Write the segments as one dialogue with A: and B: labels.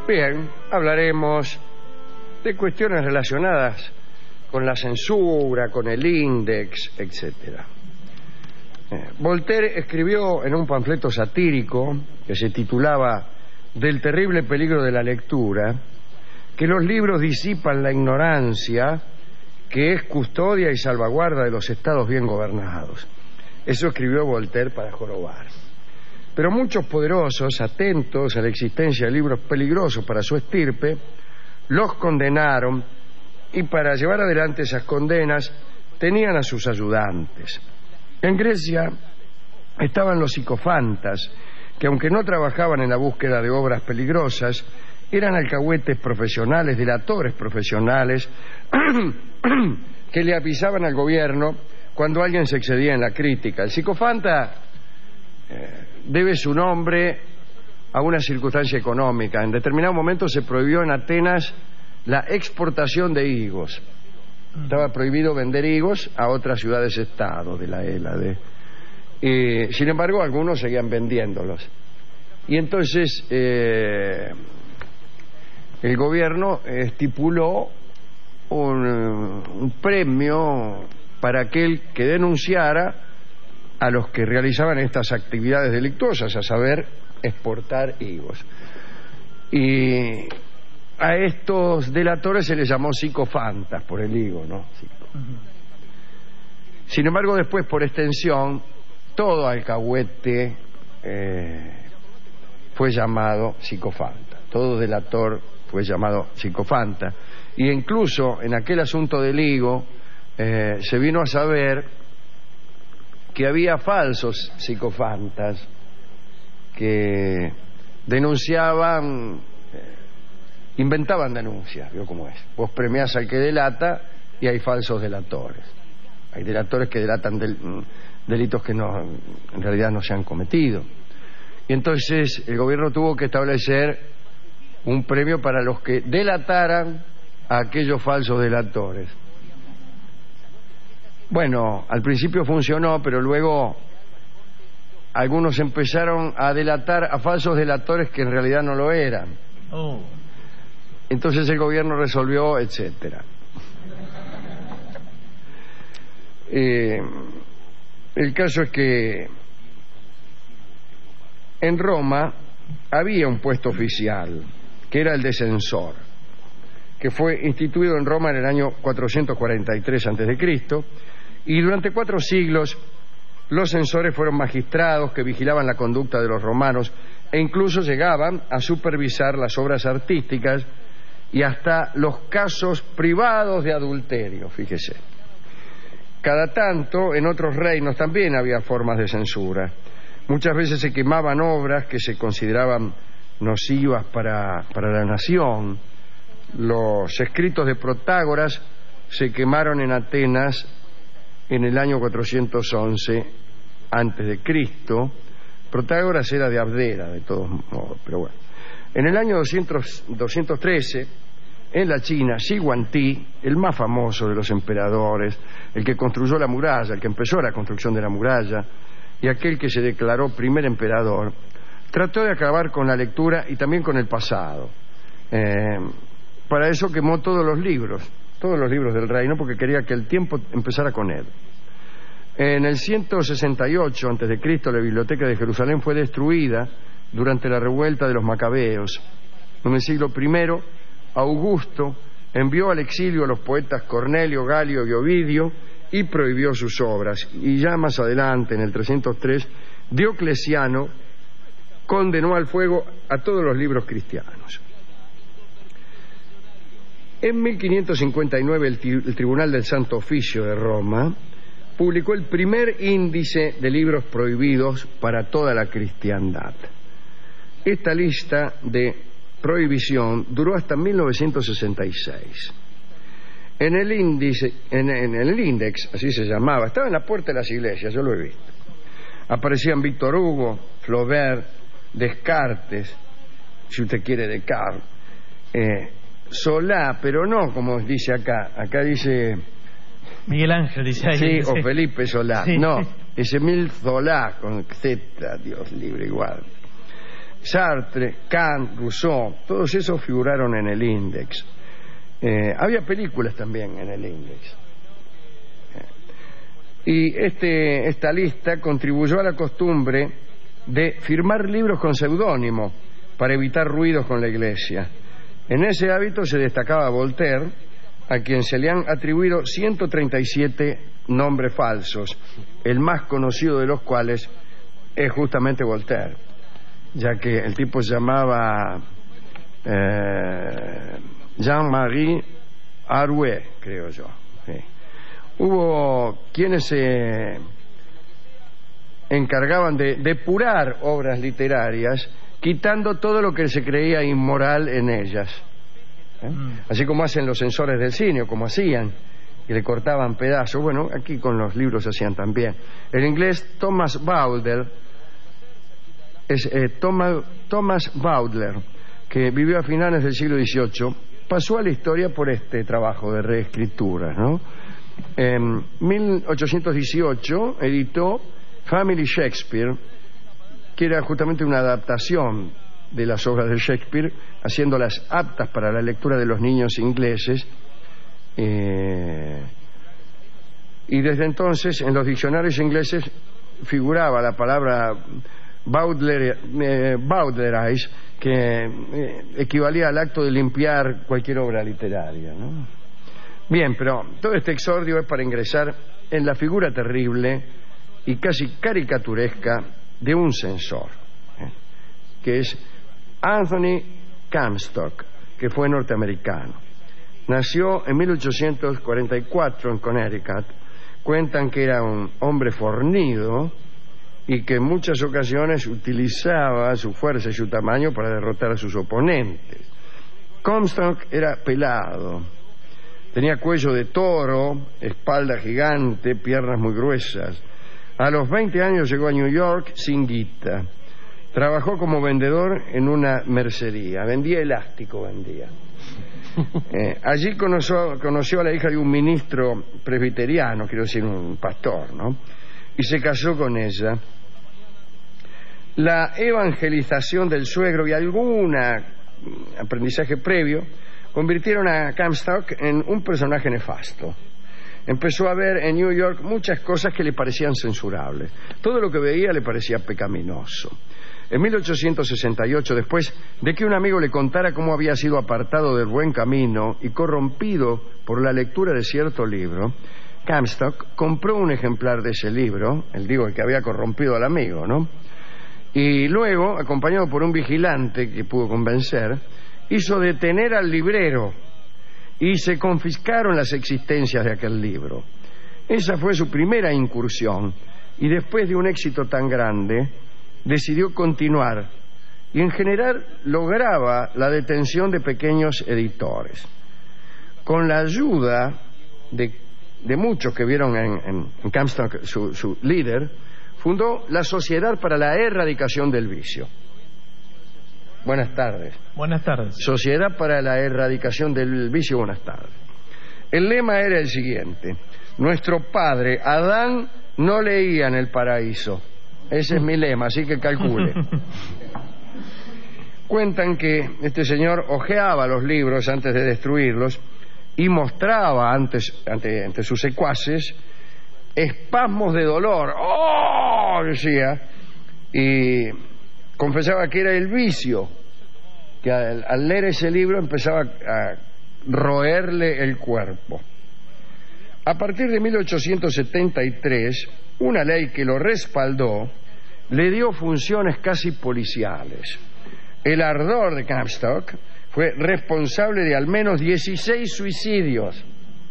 A: Bien, hablaremos de cuestiones relacionadas con la censura, con el índex, etcétera. Voltaire escribió en un panfleto satírico que se titulaba Del terrible peligro de la lectura, que los libros disipan la ignorancia, que es custodia y salvaguarda de los estados bien gobernados. Eso escribió Voltaire para jorobar. Pero muchos poderosos, atentos a la existencia de libros peligrosos para su estirpe, los condenaron, y para llevar adelante esas condenas tenían a sus ayudantes. En Grecia estaban los psicofantas, que aunque no trabajaban en la búsqueda de obras peligrosas, eran alcahuetes profesionales, delatores profesionales, que le avisaban al gobierno cuando alguien se excedía en la crítica. El psicofanta debe su nombre a una circunstancia económica. En determinado momento se prohibió en Atenas la exportación de higos. Estaba prohibido vender higos a otras ciudades-estado de la Hélade. Sin embargo, algunos seguían vendiéndolos. Y entonces el gobierno estipuló un premio para aquel que denunciara a los que realizaban estas actividades delictuosas, a saber, exportar higos. Y a estos delatores se les llamó psicofantas por el higo, ¿no? Sin embargo, después, por extensión, todo alcahuete fue llamado psicofanta, todo delator fue llamado psicofanta. Y incluso en aquel asunto del higo se vino a saber que había falsos psicofantas que denunciaban, inventaban denuncias, ¿vio cómo es? Vos premiás al que delata y hay falsos delatores. Hay delatores que delatan delitos que no, en realidad no se han cometido. Y entonces el gobierno tuvo que establecer un premio para los que delataran a aquellos falsos delatores. Bueno, al principio funcionó, pero luego algunos empezaron a delatar a falsos delatores que en realidad no lo eran. Entonces el gobierno resolvió, etcétera. El caso es que en Roma había un puesto oficial, que era el de censor, que fue instituido en Roma en el año 443 a.C., y durante 4 siglos los censores fueron magistrados que vigilaban la conducta de los romanos e incluso llegaban a supervisar las obras artísticas y hasta los casos privados de adulterio, fíjese. Cada tanto, en otros reinos también había formas de censura. Muchas veces se quemaban obras que se consideraban nocivas para la nación. Los escritos de Protágoras se quemaron en Atenas en el año 411 a.C. Protágoras era de Abdera, de todos modos, pero bueno. En el año 213, en la China, Shi Huangdi, el más famoso de los emperadores, el que construyó la muralla, el que empezó la construcción de la muralla, y aquel que se declaró primer emperador, trató de acabar con la lectura y también con el pasado. Para eso quemó todos los libros del reino, porque quería que el tiempo empezara con él. En el 168 a.C., la biblioteca de Jerusalén fue destruida durante la revuelta de los macabeos. En el siglo I, Augusto envió al exilio a los poetas Cornelio, Galio y Ovidio y prohibió sus obras. Y ya más adelante, en el 303, Diocleciano condenó al fuego a todos los libros cristianos. En 1559 el Tribunal del Santo Oficio de Roma publicó el primer índice de libros prohibidos para toda la cristiandad. Esta lista de prohibición duró hasta 1966. En el índice, así se llamaba, estaba en la puerta de las iglesias, yo lo he visto. Aparecían Víctor Hugo, Flaubert, Descartes, si usted quiere Descartes, Solá, pero no como dice acá dice
B: Miguel Ángel, dice ahí.
A: Sí, o Felipe Solá, sí. No, es Emile Zola con Z, Dios libre igual. Sartre, Kant, Rousseau, todos esos figuraron en el índice. Había películas también en el índice. Y esta lista contribuyó a la costumbre de firmar libros con seudónimo para evitar ruidos con la Iglesia. En ese hábito se destacaba Voltaire, a quien se le han atribuido 137 nombres falsos, el más conocido de los cuales es justamente Voltaire, ya que el tipo se llamaba Jean-Marie Arouet, creo yo. Sí. Hubo quienes se encargaban de depurar obras literarias, quitando todo lo que se creía inmoral en ellas. Así como hacen los censores del cine, o como hacían, y le cortaban pedazos. Bueno, aquí con los libros hacían también. El inglés Thomas Bowdler, Thomas Bowdler, que vivió a finales del siglo XVIII, pasó a la historia por este trabajo de reescritura, ¿no? En 1818 editó Family Shakespeare, que era justamente una adaptación de las obras de Shakespeare, haciéndolas aptas para la lectura de los niños ingleses. Y desde entonces en los diccionarios ingleses figuraba la palabra Bowdlerize, que equivalía al acto de limpiar cualquier obra literaria, ¿no? Bien, pero todo este exordio es para ingresar en la figura terrible y casi caricaturesca de un censor, que es Anthony Comstock, que fue norteamericano. Nació en 1844 en Connecticut. Cuentan que era un hombre fornido y que en muchas ocasiones utilizaba su fuerza y su tamaño para derrotar a sus oponentes. Comstock era pelado, tenía cuello de toro, espalda gigante, piernas muy gruesas. A los 20 años llegó a New York sin guita. Trabajó como vendedor en una mercería. Vendía elástico, vendía. Allí conoció a la hija de un ministro presbiteriano, quiero decir, un pastor, ¿no? Y se casó con ella. La evangelización del suegro y algún aprendizaje previo convirtieron a Comstock en un personaje nefasto. Empezó a ver en New York muchas cosas que le parecían censurables. Todo lo que veía le parecía pecaminoso. En 1868, después de que un amigo le contara cómo había sido apartado del buen camino y corrompido por la lectura de cierto libro, Comstock compró un ejemplar de ese libro, el que había corrompido al amigo, ¿no? Y luego, acompañado por un vigilante que pudo convencer, hizo detener al librero y se confiscaron las existencias de aquel libro. Esa fue su primera incursión, y después de un éxito tan grande decidió continuar, y en general lograba la detención de pequeños editores. Con la ayuda de muchos que vieron en Comstock su líder, fundó la Sociedad para la Erradicación del Vicio. Buenas tardes.
B: Buenas tardes.
A: Sociedad para la Erradicación del Vicio, buenas tardes. El lema era el siguiente: nuestro padre Adán no leía en el paraíso. Ese es mi lema, así que calcule. Cuentan que este señor hojeaba los libros antes de destruirlos y mostraba ante sus secuaces espasmos de dolor. ¡Oh!, decía, y confesaba que era el vicio, que al leer ese libro empezaba a roerle el cuerpo. A partir de 1873, una ley que lo respaldó le dio funciones casi policiales. El ardor de Comstock fue responsable de al menos 16 suicidios.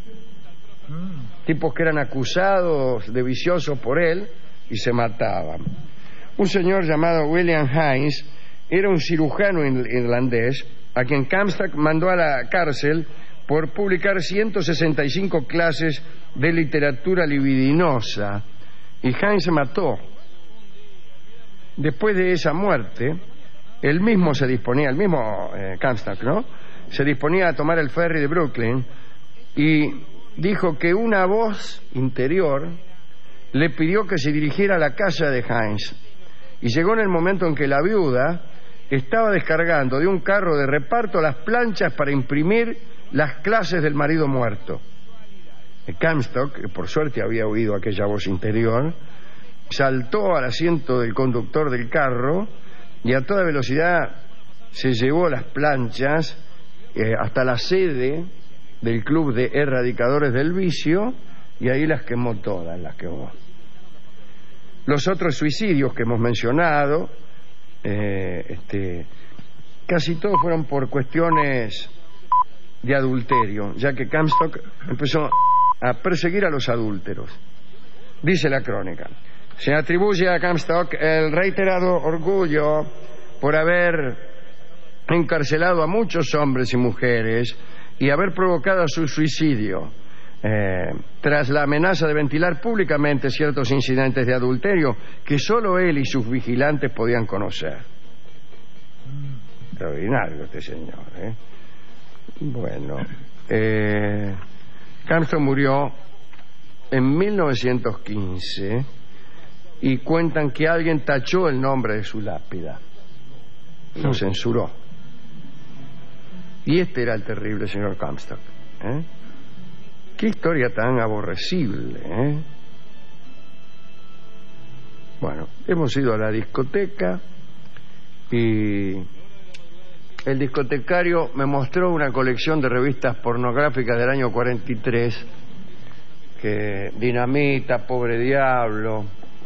A: Tipos que eran acusados de viciosos por él y se mataban. Un señor llamado William Hines era un cirujano irlandés a quien Comstock mandó a la cárcel por publicar 165 clases de literatura libidinosa, y Hines se mató. Después de esa muerte, él mismo se disponía, Comstock, ¿no?, se disponía a tomar el ferry de Brooklyn, y dijo que una voz interior le pidió que se dirigiera a la casa de Hines, y llegó en el momento en que la viuda estaba descargando de un carro de reparto las planchas para imprimir las clases del marido muerto. Comstock, que por suerte había oído aquella voz interior, saltó al asiento del conductor del carro y a toda velocidad se llevó las planchas hasta la sede del Club de Erradicadores del Vicio, y ahí las quemó todas, las quemó. Los otros suicidios que hemos mencionado, casi todos fueron por cuestiones de adulterio, ya que Comstock empezó a perseguir a los adúlteros. Dice la crónica: se atribuye a Comstock el reiterado orgullo por haber encarcelado a muchos hombres y mujeres y haber provocado su suicidio tras la amenaza de ventilar públicamente ciertos incidentes de adulterio que solo él y sus vigilantes podían conocer. Extraordinario este señor, ¿eh? Bueno, Comstock murió en 1915 y cuentan que alguien tachó el nombre de su lápida, lo censuró. Y este era el terrible señor Comstock, ¿eh? Qué historia tan aborrecible, ¿eh? Bueno, hemos ido a la discoteca y el discotecario me mostró una colección de revistas pornográficas del año 43, que Dinamita, Pobre Diablo,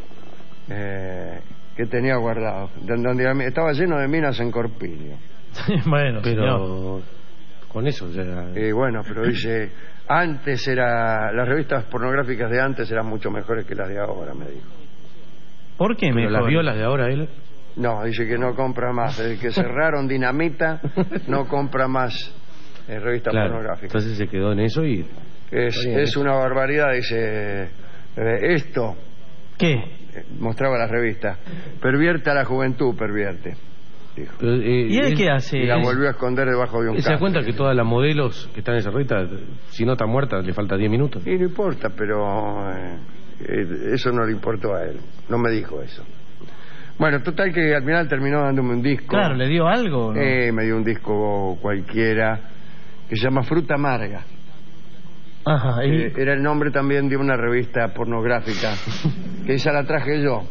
A: que tenía guardado, donde estaba lleno de minas en corpíneo.
B: Bueno,
C: pero con eso ya...
A: bueno, pero dice, antes las revistas pornográficas de antes eran mucho mejores que las de ahora, me dijo.
B: ¿Por qué mejor?
C: ¿Las vio las de ahora él?
A: No, dice que no compra más. Desde que cerraron Dinamita, no compra más revistas pornográficas.
C: Entonces se quedó en eso y...
A: Es una barbaridad, dice. Esto...
B: ¿Qué?
A: Mostraba la revista. Pervierte a la juventud, pervierte, dijo.
B: ¿Y él qué hace?
A: Y la volvió a esconder debajo de un
C: ¿Se da cuenta que todas las modelos que están en esa revista, si no está muerta, le falta 10 minutos?
A: Y no importa, pero eso no le importó a él. No me dijo eso. Bueno, total que al final terminó dándome un disco.
B: Claro, ¿le dio algo, no?
A: Me dio un disco cualquiera que se llama Fruta Amarga.
B: Ajá,
A: era el nombre también de una revista pornográfica, que esa la traje yo.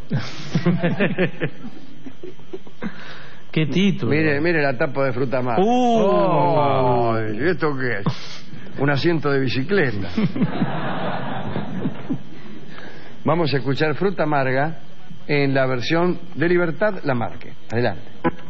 B: ¿Qué título?
A: Mire la tapa de Fruta Amarga. ¿Y esto qué es? Un asiento de bicicleta. Vamos a escuchar Fruta Amarga en la versión de Libertad Lamarque. Adelante.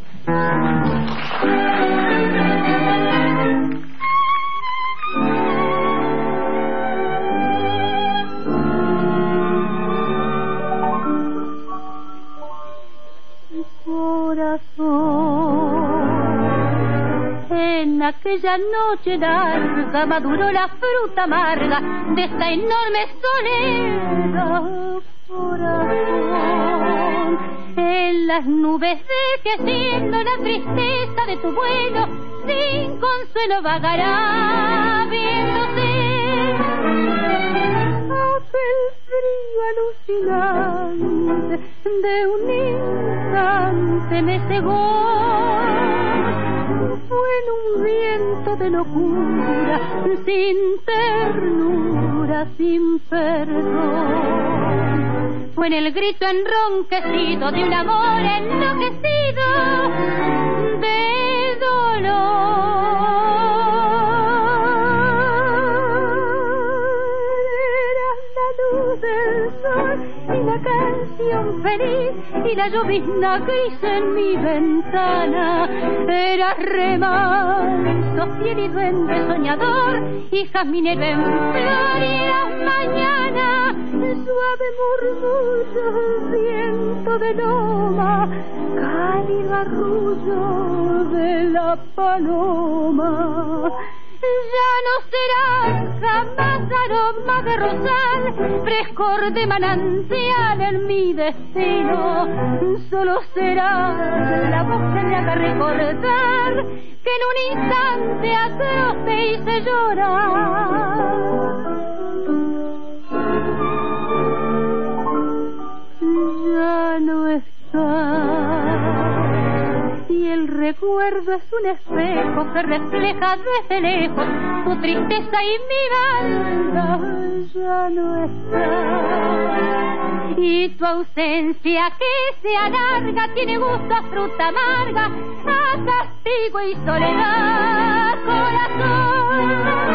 D: En aquella noche larga maduró la fruta amarga de esta enorme soledad, corazón. En las nubes envejeciendo la tristeza de tu vuelo, sin consuelo vagará viéndose. Aquel frío alucinante de un instante me cegó. Fue en un viento de locura, sin ternura, sin perdón. Fue en el grito enronquecido de un amor enloquecido de dolor. Era la luz del sol y la canción feliz y la llovizna gris en mi ventana. Era remanso, fiel y duende soñador y jazminero en flor, y las mañanas suave murmullo, viento de loma, cálido arrullo de la paloma. Ya no será jamás aroma de rosal, frescor de manantial en mi destino. Solo será la voz que me haga recordar que en un instante atroz te hice llorar. Ya no está, y el recuerdo es un espejo que refleja desde lejos tu tristeza y mi maldad ya no está. Y tu ausencia que se alarga tiene gusto a fruta amarga, a castigo y soledad, corazón.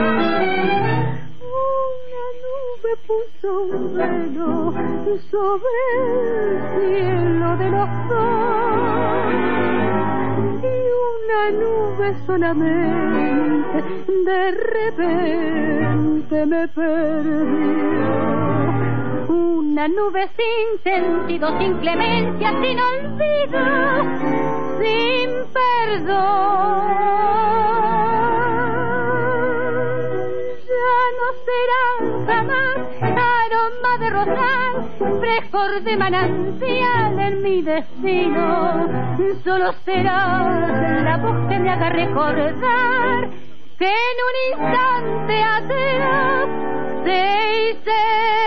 D: Una nube puso un velo sobre el cielo de los dos, y una nube solamente de repente me perdió. Una nube sin sentido, sin clemencia, sin olvido, sin perdón. Ya no serán jamás aroma de rosal, frescor de manantial en mi destino. Solo será la voz que me haga recordar que en un instante atrás te hice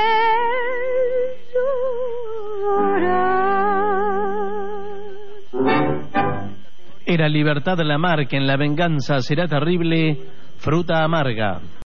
D: llorar.
B: Era Libertad Lamarque en La venganza será terrible, fruta amarga.